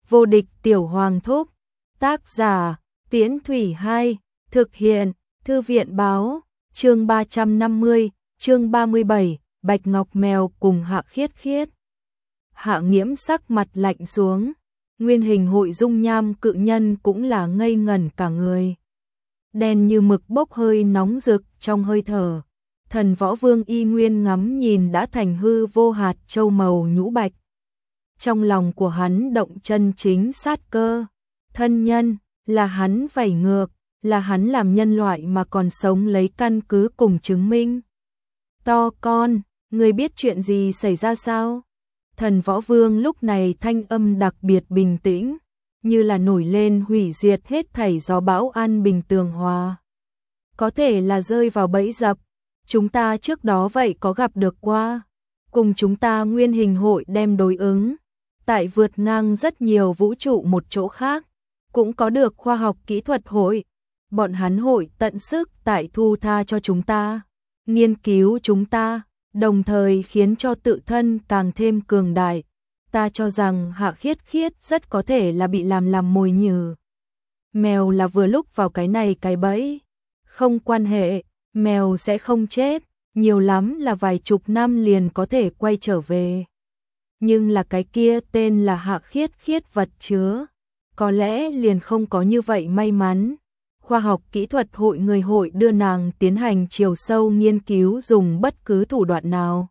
Vô địch tiểu hoàng thúc. Tác giả, Tiễn Thủy 2, thực hiện, Thư viện báo, chương 350, chương 37, Bạch Ngọc Mèo cùng Hạ Khiết Khiết. Hạ Nghiễm sắc mặt lạnh xuống, nguyên hình hội dung nham cự nhân cũng là ngây ngẩn cả người. Đen như mực bốc hơi nóng rực trong hơi thở. Thần Võ Vương y nguyên ngắm nhìn đã thành hư vô hạt châu màu nhũ bạch. Trong lòng của hắn động chân chính sát cơ. Thân nhân, là hắn vảy ngược, là hắn làm nhân loại mà còn sống lấy căn cứ cùng chứng minh. To con, người biết chuyện gì xảy ra sao? Thần Võ Vương lúc này thanh âm đặc biệt bình tĩnh, như là nổi lên hủy diệt hết thảy gió bão an bình tường hòa. Có thể là rơi vào bẫy dập, chúng ta trước đó vậy có gặp được qua. Cùng chúng ta nguyên hình hội đem đối ứng, tại vượt ngang rất nhiều vũ trụ một chỗ khác, cũng có được khoa học kỹ thuật hội. Bọn hắn hội tận sức tại thu tha cho chúng ta, nghiên cứu chúng ta, đồng thời khiến cho tự thân càng thêm cường đại. Ta cho rằng Hạ Khiết Khiết rất có thể là bị làm mồi nhử. Mèo là vừa lúc vào cái này cái bẫy. Không quan hệ, mèo sẽ không chết, nhiều lắm là vài chục năm liền có thể quay trở về. Nhưng là cái kia tên là Hạ Khiết Khiết vật chứa, có lẽ liền không có như vậy may mắn. Khoa học kỹ thuật hội người hội đưa nàng tiến hành chiều sâu nghiên cứu dùng bất cứ thủ đoạn nào.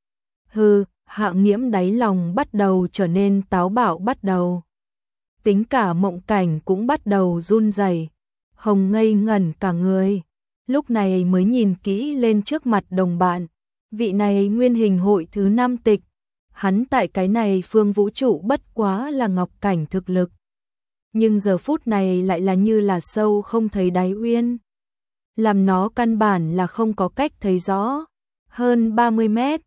Hạ Nghiễm đáy lòng bắt đầu trở nên táo bạo bắt đầu. Tính cả Mộng Cảnh cũng bắt đầu run rẩy. Hồng ngây ngẩn cả người, lúc này mới nhìn kỹ lên trước mặt đồng bạn. Vị này nguyên hình hội thứ 5 tịch, hắn tại cái này phương vũ trụ bất quá là Ngọc Cảnh thực lực. Nhưng giờ phút này lại là như là sâu không thấy đáy uyên. Làm nó căn bản là không có cách thấy rõ. Hơn 30 mét,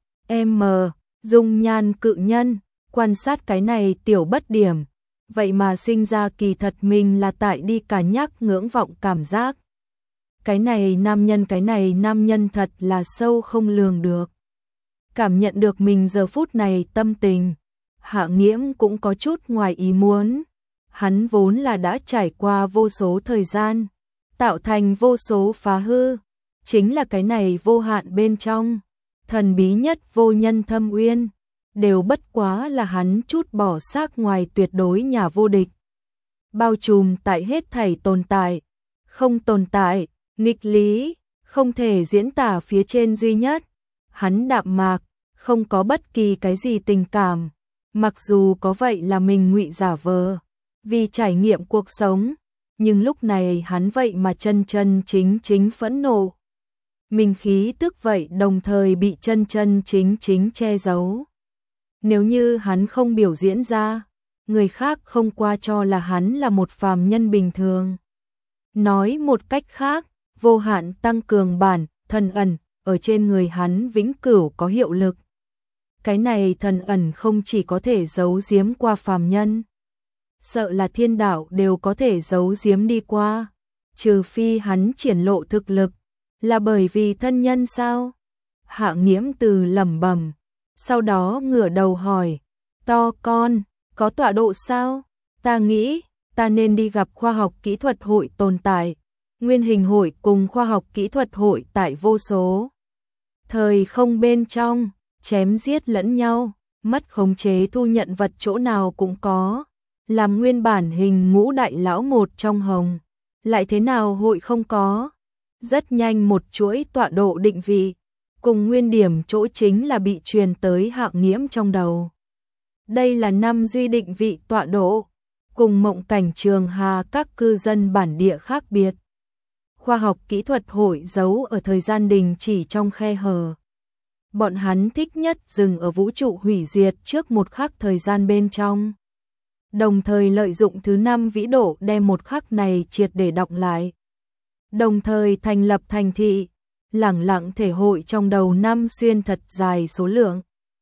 dung nhan cự nhân, quan sát cái này tiểu bất điểm. Vậy mà sinh ra kỳ thật mình là tại đi cả nhắc ngưỡng vọng cảm giác. Cái này nam nhân thật là sâu không lường được. Cảm nhận được mình giờ phút này tâm tình, Hạ Nghiễm cũng có chút ngoài ý muốn. Hắn vốn là đã trải qua vô số thời gian, tạo thành vô số phá hư, chính là cái này vô hạn bên trong, thần bí nhất vô nhân thâm uyên, đều bất quá là hắn chút bỏ xác ngoài tuyệt đối nhà vô địch. Bao trùm tại hết thảy tồn tại, không tồn tại, nghịch lý, không thể diễn tả phía trên duy nhất. Hắn đạm mạc, không có bất kỳ cái gì tình cảm, mặc dù có vậy là mình ngụy giả vờ, vì trải nghiệm cuộc sống, nhưng lúc này hắn vậy mà chân chính phẫn nộ. Mình khí tức vậy đồng thời bị chân chính che giấu. Nếu như hắn không biểu diễn ra, người khác không qua cho là hắn là một phàm nhân bình thường. Nói một cách khác, vô hạn tăng cường bản thần ẩn ở trên người hắn vĩnh cửu có hiệu lực. Cái này thần ẩn không chỉ có thể giấu giếm qua phàm nhân, sợ là thiên đạo đều có thể giấu giếm đi qua, trừ phi hắn triển lộ thực lực, là bởi vì thân nhân sao? Hạ Nghiễm từ lẩm bẩm, sau đó ngửa đầu hỏi, to con, có tọa độ sao? Ta nghĩ, ta nên đi gặp khoa học kỹ thuật hội tồn tại, nguyên hình hội cùng khoa học kỹ thuật hội tại vô số thời không bên trong, chém giết lẫn nhau, mất khống chế thu nhận vật chỗ nào cũng có. Làm nguyên bản hình ngũ đại lão một trong hồng, lại thế nào hội không có. Rất nhanh một chuỗi tọa độ định vị, cùng nguyên điểm chỗ chính là bị truyền tới Hạ Nghiễm trong đầu. Đây là 5 duy định vị tọa độ, cùng Mộng Cảnh Trường Hà các cư dân bản địa khác biệt. Khoa học kỹ thuật hội giấu ở thời gian đình chỉ trong khe hở. Bọn hắn thích nhất dừng ở vũ trụ hủy diệt trước một khắc thời gian bên trong. Đồng thời lợi dụng thứ 5 vĩ độ đem một khắc này triệt để đọc lại. Đồng thời thành lập thành thị, lẳng lặng thể hội trong đầu 5 xuyên thật dài số lượng.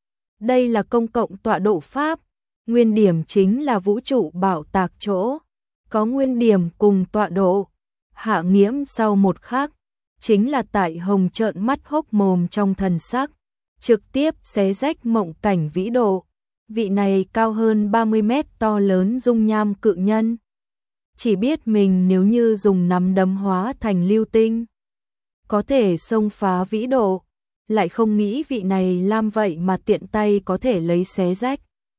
Đây là công cộng tọa độ pháp, nguyên điểm chính là vũ trụ bảo tạc chỗ, có nguyên điểm cùng tọa độ. Hạ Nghiễm sau một khắc, chính là tại hồng trợn mắt hốc mồm trong thần sắc, trực tiếp xé rách Mộng Cảnh vĩ độ, vị này cao hơn 30 mét to lớn dung nham cự nhân. Chỉ biết mình nếu như dùng nắm đấm hóa thành lưu tinh, có thể xông phá vĩ độ, lại không nghĩ vị này lam vậy mà tiện tay có thể lấy xé rách.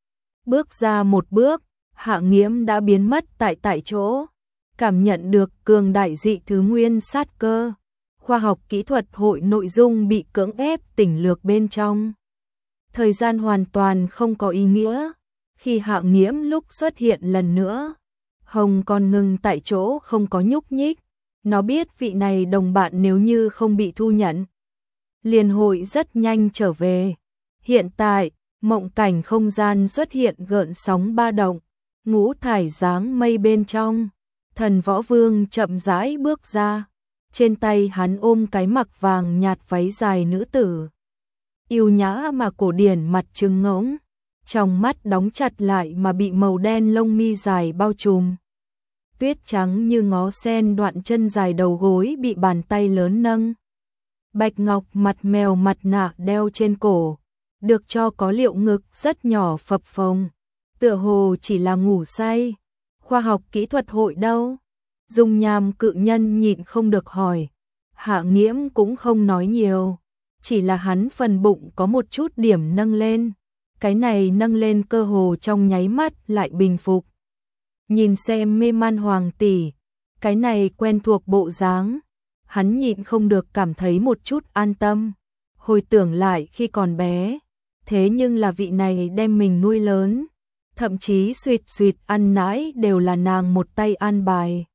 Bước ra một bước, Hạ Nghiễm đã biến mất tại chỗ, cảm nhận được cường đại dị thứ nguyên sát cơ. Khoa học kỹ thuật hội nội dung bị cưỡng ép tỉnh lược bên trong. Thời gian hoàn toàn không có ý nghĩa. Khi Hạ Nghiễm lúc xuất hiện lần nữa, Hồng còn ngừng tại chỗ không có nhúc nhích. Nó biết vị này đồng bạn nếu như không bị thu nhận, liền hội rất nhanh trở về. Hiện tại, mộng cảnh không gian xuất hiện gợn sóng ba động, ngũ thải dáng mây bên trong. Thần Võ Vương chậm rãi bước ra, trên tay hắn ôm cái mặc vàng nhạt váy dài nữ tử. Yêu nhã mà cổ điển mặt trừng ngỗng, trong mắt đóng chặt lại mà bị màu đen lông mi dài bao trùm. Tuyết trắng như ngó sen, đoạn chân dài đầu gối bị bàn tay lớn nâng. Bạch ngọc mặt mèo mặt nạ đeo trên cổ, được cho có liệu ngực rất nhỏ phập phồng, tựa hồ chỉ là ngủ say. Khoa học kỹ thuật hội đâu? Dung nham cự nhân nhịn không được hỏi. Hạ Nghiễm cũng không nói nhiều, chỉ là hắn phần bụng có một chút điểm nâng lên. Cái này nâng lên cơ hồ trong nháy mắt lại bình phục. Nhìn xem mê man hoàng tỷ, cái này quen thuộc bộ dáng, hắn nhịn không được cảm thấy một chút an tâm. Hồi tưởng lại khi còn bé, thế nhưng là vị này đem mình nuôi lớn, thậm chí suýt ăn nãi đều là nàng một tay an bài.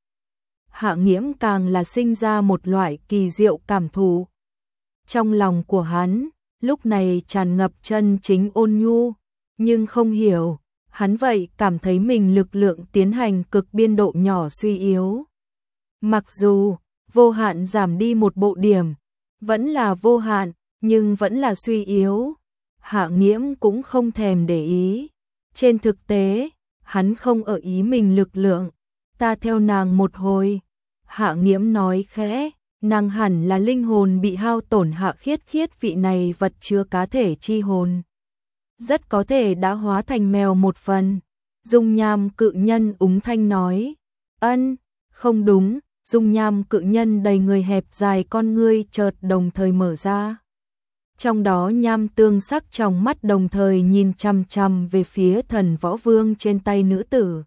Hạ Nghiễm càng là sinh ra một loại kỳ diệu cảm thụ. Trong lòng của hắn, lúc này tràn ngập chân chính ôn nhu, nhưng không hiểu, hắn vậy cảm thấy mình lực lượng tiến hành cực biên độ nhỏ suy yếu. Mặc dù vô hạn giảm đi một bộ điểm, vẫn là vô hạn, nhưng vẫn là suy yếu. Hạ Nghiễm cũng không thèm để ý. Trên thực tế, hắn không ở ý mình lực lượng, ta theo nàng một hồi. Hạ Nghiễm nói khẽ, nàng hẳn là linh hồn bị hao tổn. Hạ Khiết Khiết vị này vật chứa cá thể chi hồn, rất có thể đã hóa thành mèo một phần. Dung nham cự nhân úng thanh nói, ân, không đúng. Dung nham cự nhân đầy người hẹp dài con ngươi chợt đồng thời mở ra. Trong đó nham tương sắc trong mắt đồng thời nhìn chằm chằm về phía Thần Võ Vương trên tay nữ tử.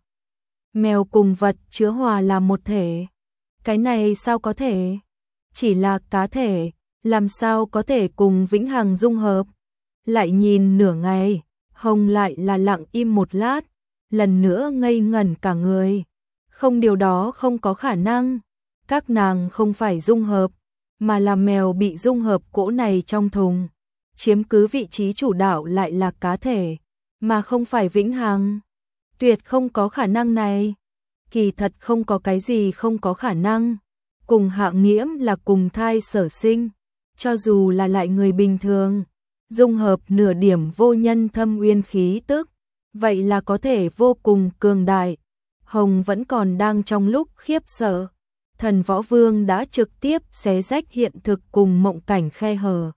Mèo cùng vật chứa hòa là một thể. Cái này sao có thể? Chỉ là cá thể, làm sao có thể cùng vĩnh hằng dung hợp? Lại nhìn nửa ngày, Hồng lại là lặng im một lát, lần nữa ngây ngẩn cả người. Không, điều đó không có khả năng. Các nàng không phải dung hợp, mà là mèo bị dung hợp cỗ này trong thùng. Chiếm cứ vị trí chủ đạo lại là cá thể, mà không phải vĩnh hằng. Tuyệt không có khả năng này. Kỳ thật không có cái gì không có khả năng. Cùng Hạ Nghiễm là cùng thai sở sinh, cho dù là lại người bình thường, dung hợp nửa điểm vô nhân thâm uyên khí tức, vậy là có thể vô cùng cường đại. Hồng vẫn còn đang trong lúc khiếp sợ. Thần Võ Vương đã trực tiếp xé rách hiện thực cùng mộng cảnh khe hở.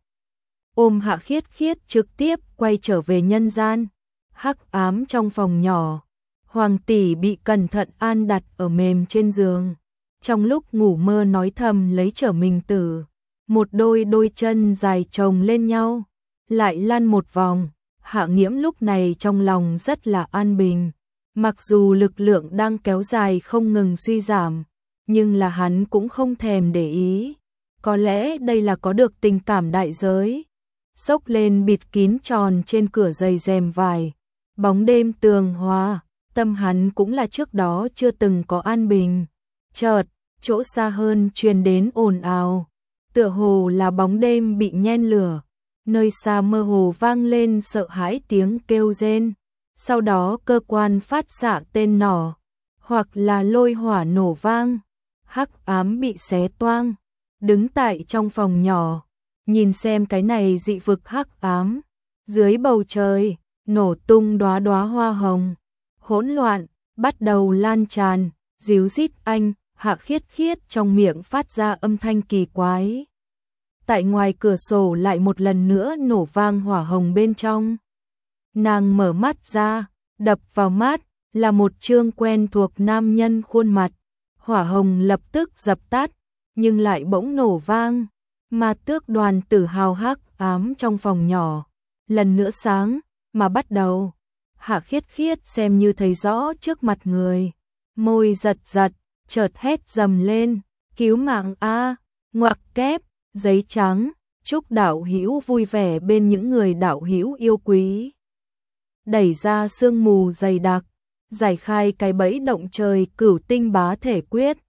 Ôm Hạ Khiết Khiết trực tiếp quay trở về nhân gian. Hắc ám trong phòng nhỏ, Hoàng tỷ bị cẩn thận an đặt ở mềm trên giường. Trong lúc ngủ mơ nói thầm lấy trở mình tử. Một đôi chân dài chồng lên nhau, lại lăn một vòng. Hạ Nghiễm lúc này trong lòng rất là an bình. Mặc dù lực lượng đang kéo dài không ngừng suy giảm, nhưng là hắn cũng không thèm để ý. Có lẽ đây là có được tình cảm đại giới. Xốc lên bịt kín tròn trên cửa dày rèm vải, bóng đêm tường hòa, tâm hắn cũng là trước đó chưa từng có an bình. Chợt, chỗ xa hơn truyền đến ồn ào, tựa hồ là bóng đêm bị nhen lửa. Nơi xa mơ hồ vang lên sợ hãi tiếng kêu rên, sau đó cơ quan phát xạ tên nỏ, hoặc là lôi hỏa nổ vang. Hắc ám bị xé toang, đứng tại trong phòng nhỏ, nhìn xem cái này dị vực hắc ám. Dưới bầu trời, nổ tung đóa đóa hoa hồng, hỗn loạn, bắt đầu lan tràn, díu dít anh, Hạ Khiết Khiết trong miệng phát ra âm thanh kỳ quái. Tại ngoài cửa sổ lại một lần nữa nổ vang hỏa hồng bên trong. Nàng mở mắt ra, đập vào mắt là một trương quen thuộc nam nhân khuôn mặt. Hỏa hồng lập tức dập tắt, nhưng lại bỗng nổ vang. Ma Tước Đoàn Tử hào hắc ám trong phòng nhỏ, lần nữa sáng mà bắt đầu. Hạ Khiết Khiết xem như thấy rõ trước mặt người, môi giật giật, chợt hét dầm lên, cứu mạng a, ngoặc kép, giấy trắng, chúc đạo hữu vui vẻ bên những người đạo hữu yêu quý. Đẩy ra sương mù dày đặc, giải khai cái bẫy động trời Cửu Tinh Bá Thể Quyết,